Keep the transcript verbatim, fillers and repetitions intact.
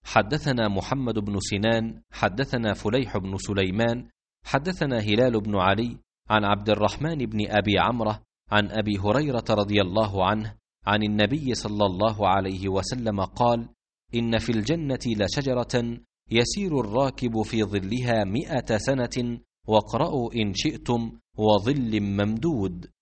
حدثنا محمد بن سنان حدثنا فليح بن سليمان حدثنا هلال بن علي عن عبد الرحمن بن أبي عمرة عن أبي هريرة رضي الله عنه عن النبي صلى الله عليه وسلم قال: إن في الجنة لشجرة يسير الراكب في ظلها مئة سنة، واقرأوا إن شئتم وظل ممدود.